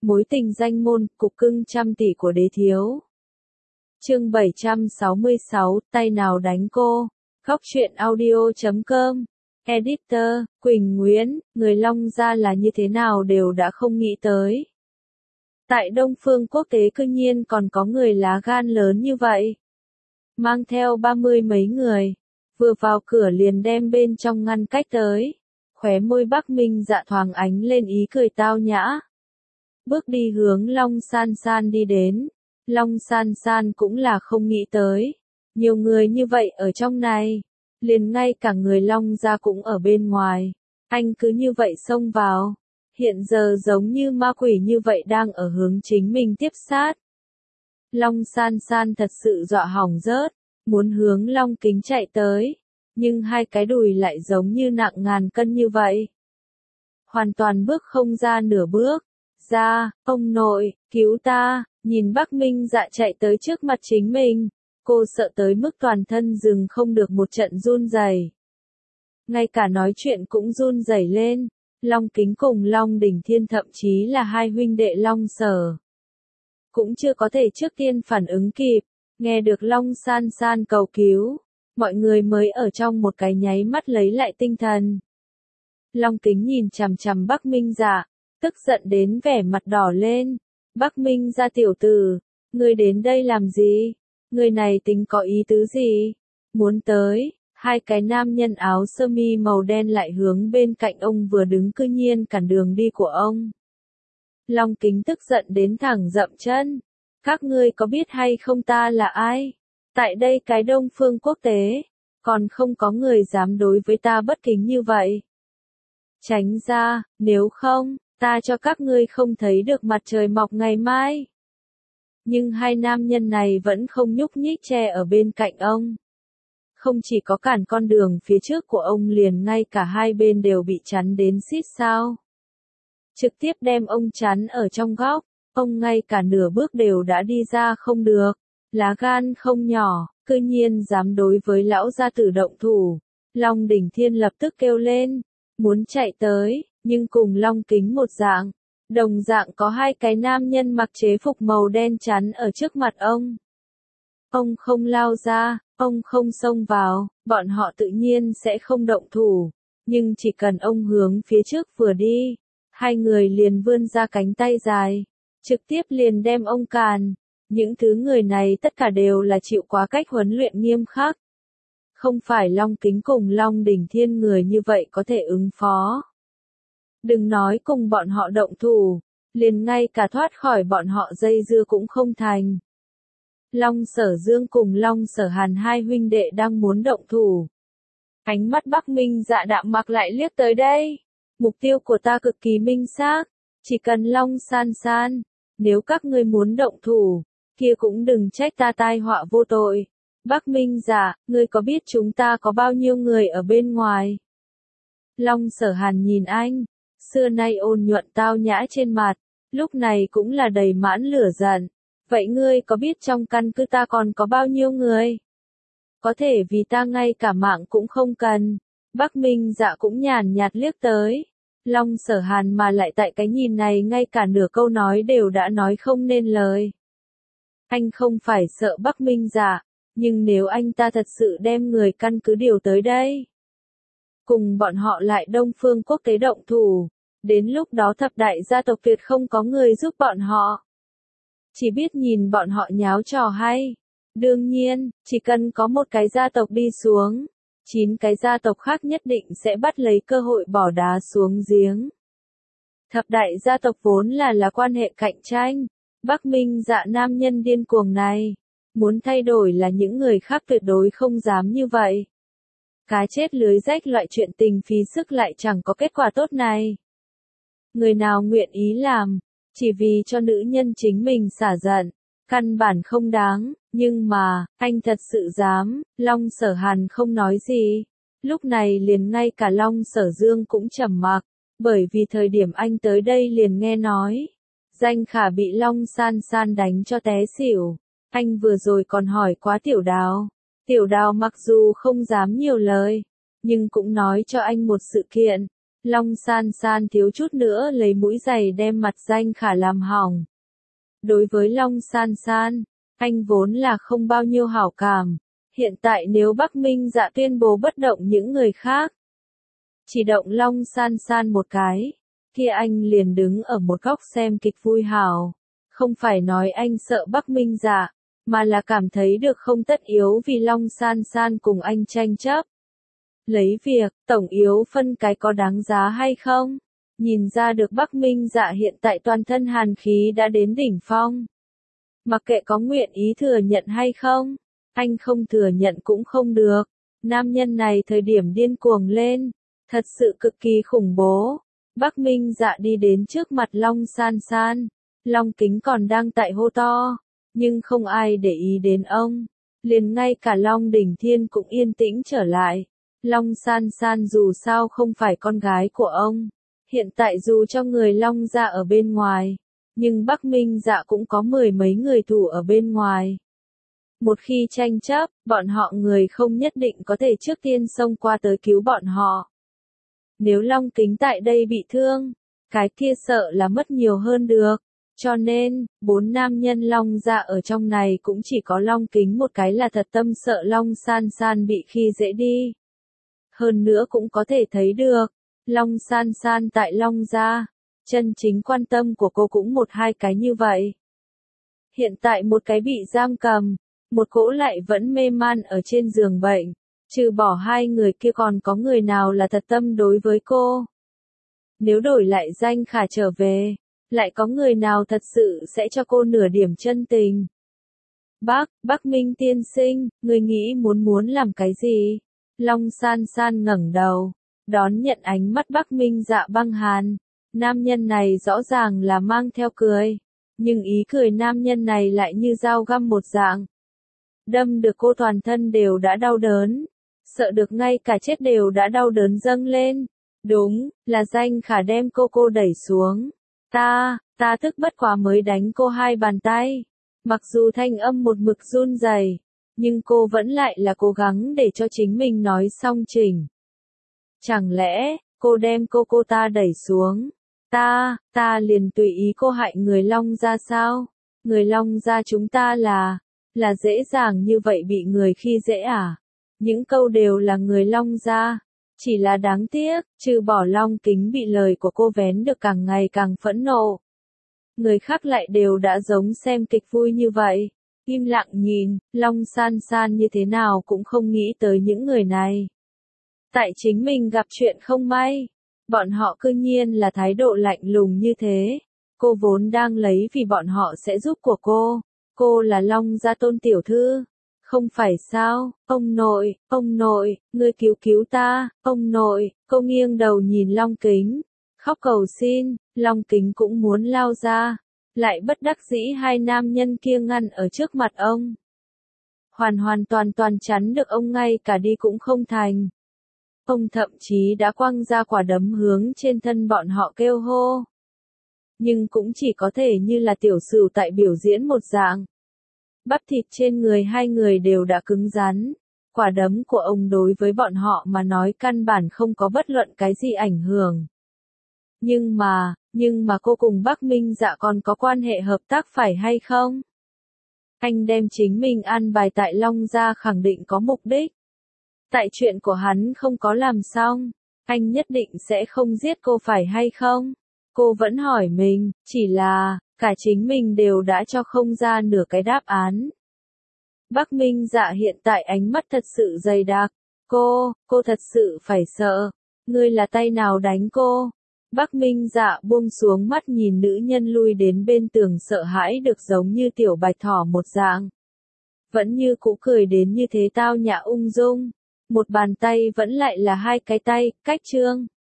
Mối tình danh môn, cục cưng trăm tỷ của đế thiếu. Chương 766, tay nào đánh cô. Góc truyện audio.com. Editor, Quỳnh Nguyễn, người Long Gia là như thế nào đều đã không nghĩ tới. Tại Đông Phương Quốc tế cư nhiên còn có người lá gan lớn như vậy. Mang theo 30 mấy người, vừa vào cửa liền đem bên trong ngăn cách tới. Khóe môi Bắc Minh Dạ thoáng ánh lên ý cười tao nhã. Bước đi hướng Long San San đi đến. Long San San cũng là không nghĩ tới. Nhiều người như vậy ở trong này. Liền ngay cả người Long Gia cũng ở bên ngoài. Anh cứ như vậy xông vào. Hiện giờ giống như ma quỷ như vậy đang ở hướng chính mình tiếp sát. Long San San thật sự dọa hỏng rớt. Muốn hướng Long Kính chạy tới. Nhưng hai cái đùi lại giống như nặng ngàn cân như vậy. Hoàn toàn bước không ra nửa bước. Ra, ông nội, cứu ta, nhìn Bắc Minh Dạ chạy tới trước mặt chính mình. Cô sợ tới mức toàn thân dừng không được một trận run rẩy. Ngay cả nói chuyện cũng run rẩy lên. Long Kính cùng Long Đỉnh Thiên thậm chí là hai huynh đệ Long Sở. Cũng chưa có thể trước tiên phản ứng kịp. Nghe được Long San San cầu cứu. Mọi người mới ở trong một cái nháy mắt lấy lại tinh thần. Long Kính nhìn chằm chằm Bắc Minh Dạ. Tức giận đến vẻ mặt đỏ lên. Bắc Minh Dạ tiểu tử. Ngươi đến đây làm gì? Người này tính có ý tứ gì? Muốn tới. Hai cái nam nhân áo sơ mi màu đen lại hướng bên cạnh ông vừa đứng cư nhiên cản đường đi của ông. Long Kính tức giận đến thẳng dậm chân. Các ngươi có biết hay không ta là ai? Tại đây cái Đông Phương Quốc tế. Còn không có người dám đối với ta bất kính như vậy. Tránh ra, nếu không, ta cho các ngươi không thấy được mặt trời mọc ngày mai. Nhưng hai nam nhân này vẫn không nhúc nhích che ở bên cạnh ông. Không chỉ có cản con đường phía trước của ông liền ngay cả hai bên đều bị chắn đến xít sao. Trực tiếp đem ông chắn ở trong góc, ông ngay cả nửa bước đều đã đi ra không được. Lá gan không nhỏ, cư nhiên dám đối với lão gia tử động thủ. Long Đỉnh Thiên lập tức kêu lên, muốn chạy tới, nhưng cùng Long Kính một dạng. Đồng dạng có hai cái nam nhân mặc chế phục màu đen chắn ở trước mặt ông. Ông không lao ra, ông không xông vào, bọn họ tự nhiên sẽ không động thủ. Nhưng chỉ cần ông hướng phía trước vừa đi, hai người liền vươn ra cánh tay dài, trực tiếp liền đem ông càn. Những thứ người này tất cả đều là chịu quá cách huấn luyện nghiêm khắc. Không phải Long Kính cùng Long Đỉnh Thiên người như vậy có thể ứng phó. Đừng nói cùng bọn họ động thủ, liền ngay cả thoát khỏi bọn họ dây dưa cũng không thành. Long Sở Dương cùng Long Sở Hàn hai huynh đệ đang muốn động thủ. Ánh mắt Bắc Minh Dạ đạm mạc lại liếc tới đây. Mục tiêu của ta cực kỳ minh xác, chỉ cần Long San San. Nếu các ngươi muốn động thủ, kia cũng đừng trách ta tai họa vô tội. Bắc Minh Dạ, ngươi có biết chúng ta có bao nhiêu người ở bên ngoài? Long Sở Hàn nhìn anh, xưa nay ôn nhuận tao nhã trên mặt, lúc này cũng là đầy mãn lửa giận. Vậy ngươi có biết trong căn cứ ta còn có bao nhiêu người? Có thể vì ta ngay cả mạng cũng không cần. Bắc Minh Dạ cũng nhàn nhạt liếc tới. Long Sở Hàn mà lại tại cái nhìn này ngay cả nửa câu nói đều đã nói không nên lời. Anh không phải sợ Bắc Minh Dạ, nhưng nếu anh ta thật sự đem người căn cứ điều tới đây, cùng bọn họ lại Đông Phương Quốc tế động thủ, đến lúc đó thập đại gia tộc tuyệt không có người giúp bọn họ. Chỉ biết nhìn bọn họ nháo trò hay. Đương nhiên, chỉ cần có một cái gia tộc đi xuống, 9 cái gia tộc khác nhất định sẽ bắt lấy cơ hội bỏ đá xuống giếng. Thập đại gia tộc vốn là quan hệ cạnh tranh. Bắc Minh Dạ nam nhân điên cuồng này, muốn thay đổi là những người khác tuyệt đối không dám như vậy. Cá chết lưới rách loại chuyện tình phí sức lại chẳng có kết quả tốt này. Người nào nguyện ý làm, chỉ vì cho nữ nhân chính mình xả giận, căn bản không đáng, nhưng mà, anh thật sự dám. Long Sở Hàn không nói gì. Lúc này liền ngay cả Long Sở Dương cũng trầm mặc, bởi vì thời điểm anh tới đây liền nghe nói. Danh Khả bị Long San San đánh cho té xỉu. Anh vừa rồi còn hỏi quá Tiểu Đào. Tiểu Đào mặc dù không dám nhiều lời, nhưng cũng nói cho anh một sự kiện. Long San San thiếu chút nữa lấy mũi giày đem mặt Danh Khả làm hỏng. Đối với Long San San, anh vốn là không bao nhiêu hảo cảm. Hiện tại nếu Bắc Minh Dạ tuyên bố bất động những người khác, chỉ động Long San San một cái, kia anh liền đứng ở một góc xem kịch vui hảo. Không phải nói anh sợ Bắc Minh Dạ, mà là cảm thấy được không tất yếu vì Long San San cùng anh tranh chấp. Lấy việc, tổng yếu phân cái có đáng giá hay không? Nhìn ra được Bắc Minh Dạ hiện tại toàn thân hàn khí đã đến đỉnh phong. Mặc kệ có nguyện ý thừa nhận hay không, anh không thừa nhận cũng không được. Nam nhân này thời điểm điên cuồng lên, thật sự cực kỳ khủng bố. Bắc Minh Dạ đi đến trước mặt Long San San, Long Kính còn đang tại hô to, nhưng không ai để ý đến ông. Liền ngay cả Long Đỉnh Thiên cũng yên tĩnh trở lại. Long San San dù sao không phải con gái của ông. Hiện tại dù cho người Long gia ở bên ngoài, nhưng Bắc Minh Dạ cũng có 10 mấy người thủ ở bên ngoài. Một khi tranh chấp, bọn họ người không nhất định có thể trước tiên xông qua tới cứu bọn họ. Nếu Long Kính tại đây bị thương, cái kia sợ là mất nhiều hơn được. Cho nên, 4 nam nhân Long gia ở trong này cũng chỉ có Long Kính một cái là thật tâm sợ Long San San bị khi dễ đi. Hơn nữa cũng có thể thấy được, Long San San tại Long gia, chân chính quan tâm của cô cũng một hai cái như vậy. Hiện tại một cái bị giam cầm, một cỗ lại vẫn mê man ở trên giường bệnh, trừ bỏ hai người kia còn có người nào là thật tâm đối với cô. Nếu đổi lại Danh Khả trở về, lại có người nào thật sự sẽ cho cô nửa điểm chân tình. Bắc Minh tiên sinh, người nghĩ muốn làm cái gì? Long San San ngẩng đầu, đón nhận ánh mắt Bắc Minh Dạ băng hàn. Nam nhân này rõ ràng là mang theo cười, nhưng ý cười nam nhân này lại như dao găm một dạng. Đâm được cô toàn thân đều đã đau đớn, sợ được ngay cả chết đều đã đau đớn dâng lên. Đúng, là Danh Khả đem cô đẩy xuống. Ta thức bất quá mới đánh cô 2 bàn tay. Mặc dù thanh âm một mực run rẩy, nhưng cô vẫn lại là cố gắng để cho chính mình nói xong chỉnh. Chẳng lẽ, cô đem cô ta đẩy xuống? Ta liền tùy ý cô hại người Long gia sao? Người Long gia chúng ta là dễ dàng như vậy bị người khi dễ à? Những câu đều là người Long gia. Chỉ là đáng tiếc, trừ bỏ Long Kính bị lời của cô vén được càng ngày càng phẫn nộ. Người khác lại đều đã giống xem kịch vui như vậy. Im lặng nhìn, Long San San như thế nào cũng không nghĩ tới những người này. Tại chính mình gặp chuyện không may, bọn họ cư nhiên là thái độ lạnh lùng như thế. Cô vốn đang lấy vì bọn họ sẽ giúp của cô là Long gia tôn tiểu thư. Không phải sao, ông nội, ngươi cứu ta, ông nội. Cô nghiêng đầu nhìn Long Kính, khóc cầu xin. Long Kính cũng muốn lao ra, lại bất đắc dĩ hai nam nhân kia ngăn ở trước mặt ông. Hoàn toàn chắn được ông ngay cả đi cũng không thành. Ông thậm chí đã quăng ra quả đấm hướng trên thân bọn họ kêu hô. Nhưng cũng chỉ có thể như là tiểu sửu tại biểu diễn một dạng. Bắp thịt trên người hai người đều đã cứng rắn. Quả đấm của ông đối với bọn họ mà nói căn bản không có bất luận cái gì ảnh hưởng. Nhưng mà cô cùng Bắc Minh Dạ còn có quan hệ hợp tác phải hay không? Anh đem chính mình an bài tại Long gia khẳng định có mục đích. Tại chuyện của hắn không có làm xong, anh nhất định sẽ không giết cô phải hay không? Cô vẫn hỏi mình, chỉ là, cả chính mình đều đã cho không ra nửa cái đáp án. Bắc Minh Dạ hiện tại ánh mắt thật sự dày đặc. Cô thật sự phải sợ. Ngươi là tay nào đánh cô? Bắc Minh Dạ buông xuống mắt nhìn nữ nhân lui đến bên tường sợ hãi được giống như tiểu bạch thỏ một dạng. Vẫn như cũ cười đến như thế tao nhã ung dung. Một bàn tay vẫn lại là hai cái tay, cách trương.